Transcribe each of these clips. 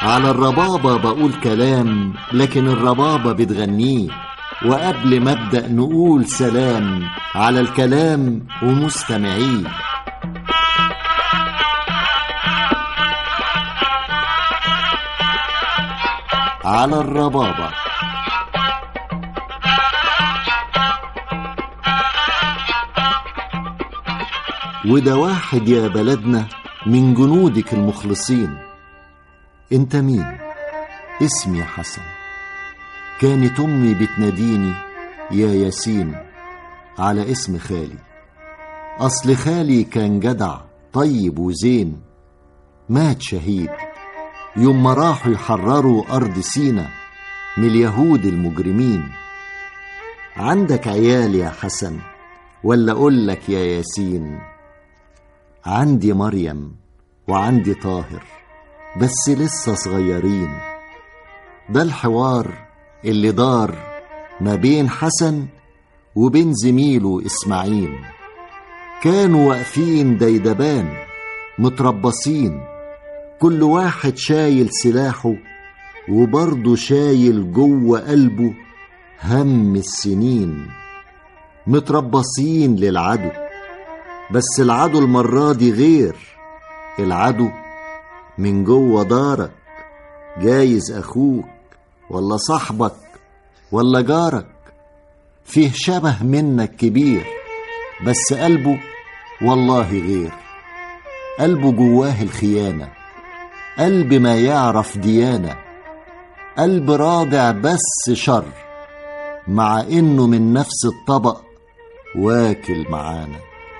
على الربابة بقول كلام لكن الربابة بتغنيه، وقبل ما ابدأ نقول سلام على الكلام ومستمعيه. على الربابة. وده واحد يا بلدنا من جنودك المخلصين. انت مين؟ اسمي حسن. كانت امي بتناديني يا ياسين على اسم خالي. اصل خالي كان جدع طيب وزين، مات شهيد يوم ما راحوا يحرروا ارض سينا من اليهود المجرمين. عندك عيال يا حسن ولا اقولك يا ياسين؟ عندي مريم وعندي طاهر بس لسه صغيرين. ده الحوار اللي دار ما بين حسن وبين زميله إسماعيل. كانوا واقفين ديدبان متربصين، كل واحد شايل سلاحه وبرضه شايل جوه قلبه هم السنين. متربصين للعدو، بس العدو المرة دي غير. العدو من جوه دارك، جايز أخوك ولا صاحبك ولا جارك، فيه شبه منك كبير بس قلبه والله غير. قلبه جواه الخيانة، قلب ما يعرف ديانة، قلب رادع بس شر، مع إنه من نفس الطبق واكل معانا.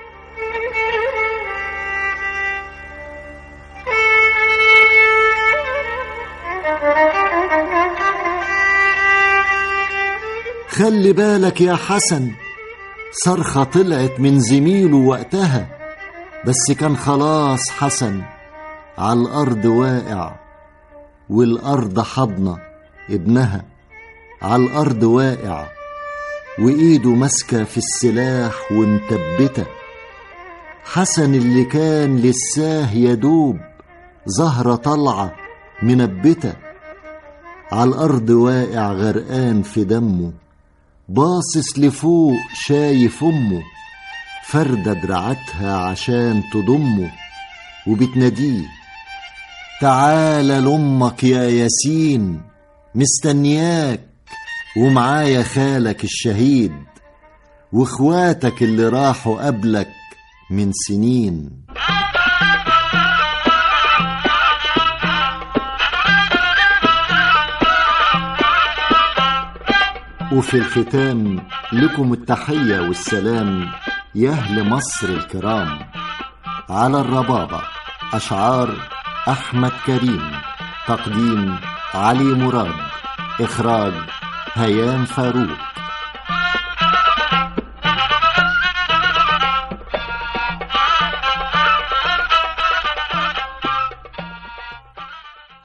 خلي بالك يا حسن، صرخة طلعت من زميله وقتها، بس كان خلاص حسن على الأرض واقع، والأرض حضنة ابنها على الأرض واقع، وإيده ماسكة في السلاح ومتبتة. حسن اللي كان لساه يدوب زهرة طلعة منبتة، على الأرض واقع غرقان في دمه، باصص لفوق شايف أمه فردة دراعتها عشان تضمه وبتناديه تعالى لأمك يا ياسين، مستنياك ومعايا خالك الشهيد واخواتك اللي راحوا قبلك من سنين. وفي الختام لكم التحية والسلام يا أهل مصر الكرام. على الربابة، أشعار أحمد كريم، تقديم علي مراد، إخراج هيام فاروق.